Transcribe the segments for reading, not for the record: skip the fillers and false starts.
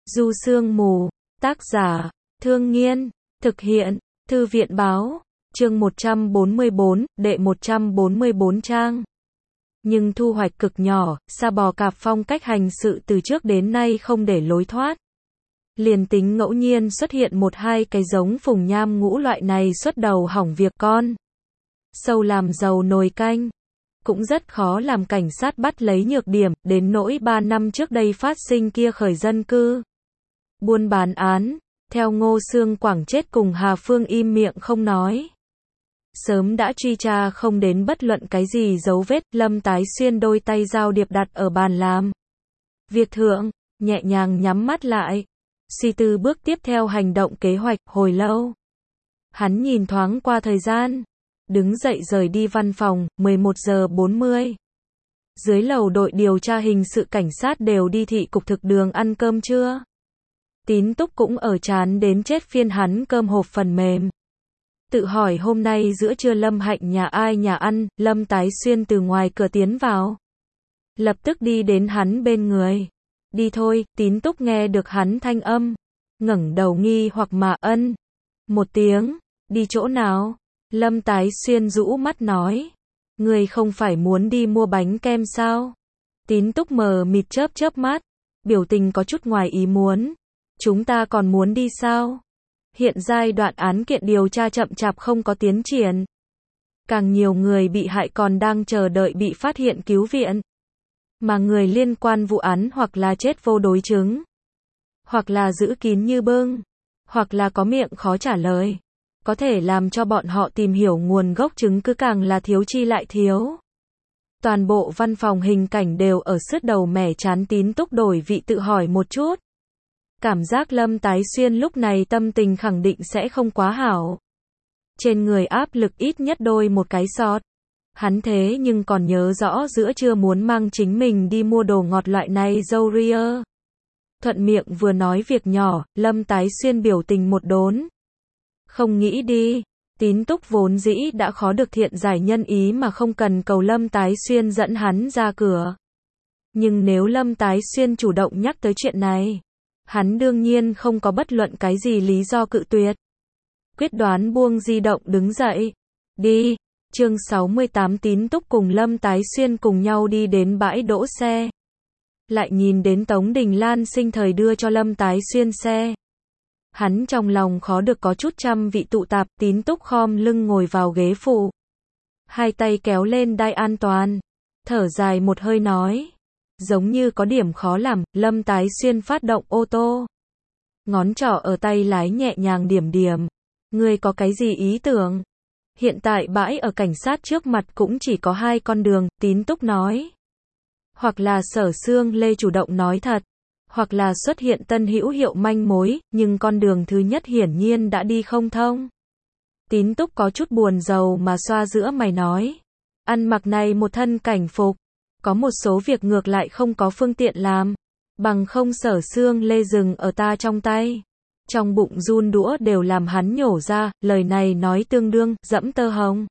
Du Sương Mù, tác giả, Thương Nghiên, thực hiện, Thư viện báo, chương 144, đệ 144 trang. Nhưng thu hoạch cực nhỏ, Sa Bò Cạp phong cách hành sự từ trước đến nay không để lối thoát. Liền tính ngẫu nhiên xuất hiện một hai cái giống Phùng Nham Ngũ loại này xuất đầu hỏng việc con. Sâu làm dầu nồi canh. Cũng rất khó làm cảnh sát bắt lấy nhược điểm, đến nỗi 3 năm trước đây phát sinh kia khởi dân cư buôn bán án, theo Ngô Sương Quảng chết cùng Hà Phương im miệng không nói. Sớm đã truy tra không đến bất luận cái gì dấu vết, Lâm Tái Xuyên đôi tay giao điệp đặt ở bàn làm việc thượng, nhẹ nhàng nhắm mắt lại, suy tư bước tiếp theo hành động kế hoạch. Hồi lâu, hắn nhìn thoáng qua thời gian, đứng dậy rời đi văn phòng. 11 giờ 40. Dưới lầu đội điều tra hình sự cảnh sát đều đi thị cục thực đường ăn cơm trưa. Tín Túc cũng ở chán đến chết phiên hắn cơm hộp phần mềm. Tự hỏi hôm nay giữa trưa Lâm Hạnh nhà ai nhà ăn. Lâm Tái Xuyên từ ngoài cửa tiến vào, lập tức đi đến hắn bên người. Đi thôi. Tín Túc nghe được hắn thanh âm, ngẩng đầu nghi hoặc mà ân một tiếng. Đi chỗ nào? Lâm Tái Xuyên rũ mắt nói. Người không phải muốn đi mua bánh kem sao? Tín Túc mờ mịt chớp chớp mắt, biểu tình có chút ngoài ý muốn. Chúng ta còn muốn đi sao? Hiện giai đoạn án kiện điều tra chậm chạp không có tiến triển. Càng nhiều người bị hại còn đang chờ đợi bị phát hiện cứu viện. Mà người liên quan vụ án hoặc là chết vô đối chứng, hoặc là giữ kín như bưng, hoặc là có miệng khó trả lời. Có thể làm cho bọn họ tìm hiểu nguồn gốc chứng cứ càng là thiếu chi lại thiếu. Toàn bộ văn phòng hình cảnh đều ở sứt đầu mẻ chán. Tín Túc đổi vị tự hỏi một chút. Cảm giác Lâm Tái Xuyên lúc này tâm tình khẳng định sẽ không quá hảo. Trên người áp lực ít nhất đôi một cái sọt. Hắn thế nhưng còn nhớ rõ giữa trưa muốn mang chính mình đi mua đồ ngọt loại này dâu ria. Thuận miệng vừa nói việc nhỏ, Lâm Tái Xuyên biểu tình một đốn. Không nghĩ đi. Tín Túc vốn dĩ đã khó được thiện giải nhân ý mà không cần cầu Lâm Tái Xuyên dẫn hắn ra cửa. Nhưng nếu Lâm Tái Xuyên chủ động nhắc tới chuyện này, hắn đương nhiên không có bất luận cái gì lý do cự tuyệt. Quyết đoán buông di động đứng dậy. Đi. Chương 68. Tín Túc cùng Lâm Tái Xuyên cùng nhau đi đến bãi đỗ xe. Lại nhìn đến Tống Đình Lan sinh thời đưa cho Lâm Tái Xuyên xe. Hắn trong lòng khó được có chút trăm vị tụ tạp. Tín Túc khom lưng ngồi vào ghế phụ, hai tay kéo lên đai an toàn, thở dài một hơi nói. Giống như có điểm khó làm. Lâm Tái Xuyên phát động ô tô, ngón trỏ ở tay lái nhẹ nhàng điểm điểm. Ngươi có cái gì ý tưởng? Hiện tại bãi ở cảnh sát trước mặt cũng chỉ có hai con đường. Tín Túc nói. Hoặc là Sở Sương Lê chủ động nói thật, hoặc là xuất hiện tân hữu hiệu manh mối, nhưng con đường thứ nhất hiển nhiên đã đi không thông. Tín Túc có chút buồn rầu mà xoa giữa mày nói. Ăn mặc này một thân cảnh phục, có một số việc ngược lại không có phương tiện làm. Bằng không Sở Sương Lê dừng ở ta trong tay. Trong bụng run đũa đều làm hắn nhổ ra, lời này nói tương đương, dẫm tơ hồng.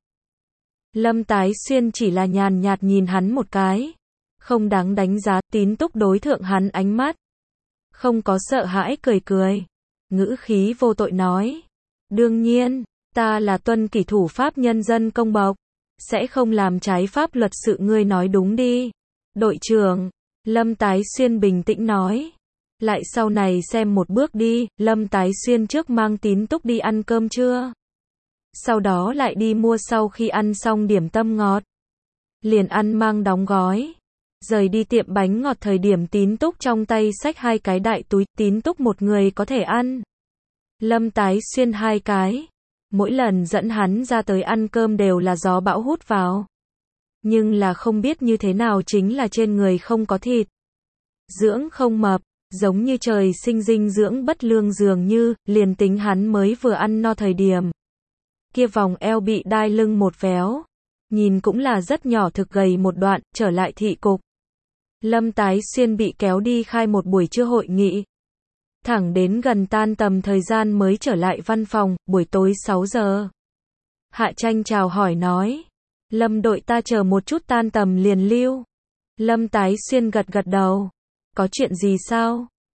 Lâm Tái Xuyên chỉ là nhàn nhạt nhìn hắn một cái. Không đáng đánh giá. Tín Túc đối thượng hắn ánh mắt, không có sợ hãi, cười cười. Ngữ khí vô tội nói. Đương nhiên, ta là tuân kỷ thủ pháp nhân dân công bộc, sẽ không làm trái pháp luật sự. Ngươi nói đúng đi, đội trưởng. Lâm Tái Xuyên bình tĩnh nói. Lại sau này xem một bước đi. Lâm Tái Xuyên trước mang Tín Túc đi ăn cơm trưa, sau đó lại đi mua. Sau khi ăn xong điểm tâm ngọt, liền ăn mang đóng gói. Rời đi tiệm bánh ngọt thời điểm Tín Túc trong tay xách hai cái đại túi. Tín Túc một người có thể ăn, Lâm Tái Xuyên hai cái. Mỗi lần dẫn hắn ra tới ăn cơm đều là gió bão hút vào. Nhưng là không biết như thế nào chính là trên người không có thịt, dưỡng không mập, giống như trời sinh dinh dưỡng bất lương dường như. Liền tính hắn mới vừa ăn no thời điểm, kia vòng eo bị đai lưng một véo, nhìn cũng là rất nhỏ, thực gầy một đoạn. Trở lại thị cục, Lâm Tái Xuyên bị kéo đi khai một buổi trưa hội nghị. Thẳng đến gần tan tầm thời gian mới trở lại văn phòng. Buổi tối 6 giờ. Hạ Tranh chào hỏi nói. Lâm đội ta chờ một chút, tan tầm liền lưu. Lâm Tái Xuyên gật gật đầu. Có chuyện gì sao?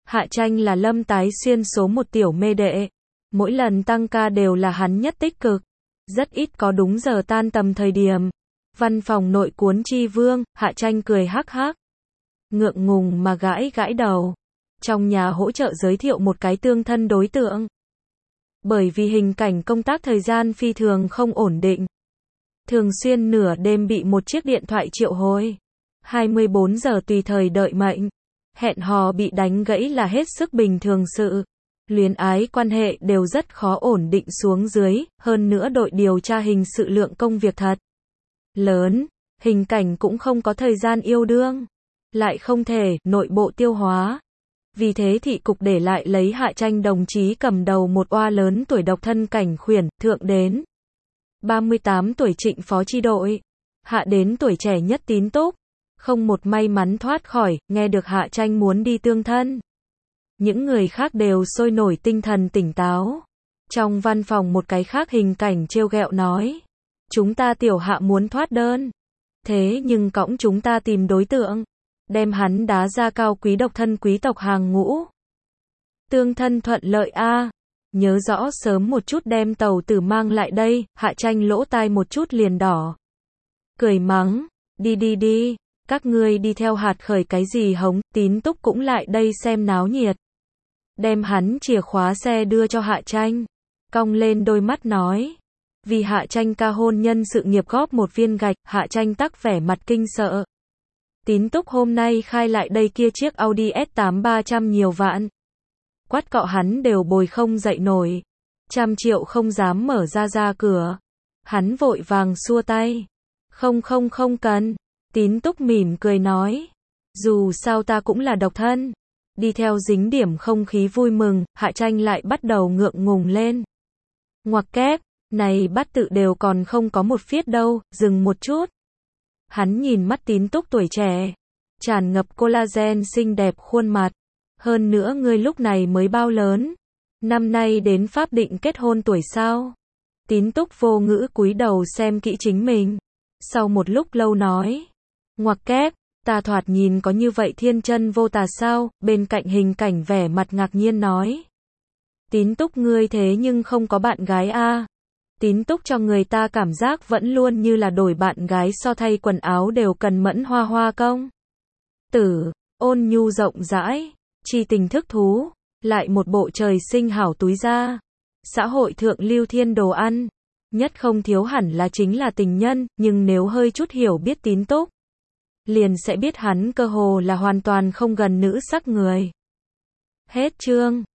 Hạ Tranh là Lâm Tái Xuyên số một tiểu mê đệ. Mỗi lần tăng ca đều là hắn nhất tích cực. Rất ít có đúng giờ tan tầm thời điểm. Văn phòng nội cuốn chi vương, Hạ Tranh cười hắc hắc. Ngượng ngùng mà gãi gãi đầu. Trong nhà hỗ trợ giới thiệu một cái tương thân đối tượng. Bởi vì hình cảnh công tác thời gian phi thường không ổn định. Thường xuyên nửa đêm bị một chiếc điện thoại triệu hồi. 24 giờ tùy thời đợi mệnh. Hẹn hò bị đánh gãy là hết sức bình thường sự. Luyến ái quan hệ đều rất khó ổn định xuống dưới, hơn nữa đội điều tra hình sự lượng công việc thật lớn, hình cảnh cũng không có thời gian yêu đương, lại không thể nội bộ tiêu hóa. Vì thế thị cục để lại lấy Hạ Tranh đồng chí cầm đầu một oa lớn tuổi độc thân cảnh khuyển, thượng đến 38 tuổi Trịnh phó chi đội, hạ đến tuổi trẻ nhất Tín Túc, không một may mắn thoát khỏi, nghe được Hạ Tranh muốn đi tương thân. Những người khác đều sôi nổi tinh thần tỉnh táo. Trong văn phòng một cái khác hình cảnh trêu ghẹo nói. Chúng ta tiểu Hạ muốn thoát đơn. Thế nhưng cõng chúng ta tìm đối tượng. Đem hắn đá ra cao quý độc thân quý tộc hàng ngũ. Tương thân thuận lợi a. Nhớ rõ sớm một chút đem tàu tử mang lại đây. Hạ Tranh lỗ tai một chút liền đỏ. Cười mắng. Đi đi đi. Các ngươi đi theo hạt khởi cái gì hống. Tín Túc cũng lại đây xem náo nhiệt. Đem hắn chìa khóa xe đưa cho Hạ Tranh. Cong lên đôi mắt nói. Vì Hạ Tranh ca hôn nhân sự nghiệp góp một viên gạch, Hạ Tranh tắc vẻ mặt kinh sợ. Tín Túc hôm nay khai lại đây kia chiếc Audi S8 300 nhiều vạn. Quát cọ hắn đều bồi không dậy nổi. 100 triệu không dám mở ra cửa. Hắn vội vàng xua tay. Không cần. Tín Túc mỉm cười nói. Dù sao ta cũng là độc thân. Đi theo dính điểm không khí vui mừng, Hạ Tranh lại bắt đầu ngượng ngùng lên. Ngoặc kép, này bắt tự đều còn không có một phiết đâu, dừng một chút. Hắn nhìn mắt Tín Túc tuổi trẻ, tràn ngập collagen xinh đẹp khuôn mặt. Hơn nữa ngươi lúc này mới bao lớn? Năm nay đến pháp định kết hôn tuổi sao? Tín Túc vô ngữ cúi đầu xem kỹ chính mình. Sau một lúc lâu nói. Ngoặc kép. Ta thoạt nhìn có như vậy thiên chân vô tà sao, bên cạnh hình cảnh vẻ mặt ngạc nhiên nói. Tín Túc ngươi thế nhưng không có bạn gái a. Tín Túc cho người ta cảm giác vẫn luôn như là đổi bạn gái so thay quần áo đều cần mẫn hoa hoa công. Tử, ôn nhu rộng rãi, chi tình thức thú, lại một bộ trời sinh hảo túi da. Xã hội thượng lưu thiên đồ ăn, nhất không thiếu hẳn là chính là tình nhân, nhưng nếu hơi chút hiểu biết Tín Túc. Liền sẽ biết hắn cơ hồ là hoàn toàn không gần nữ sắc người. Hết chương.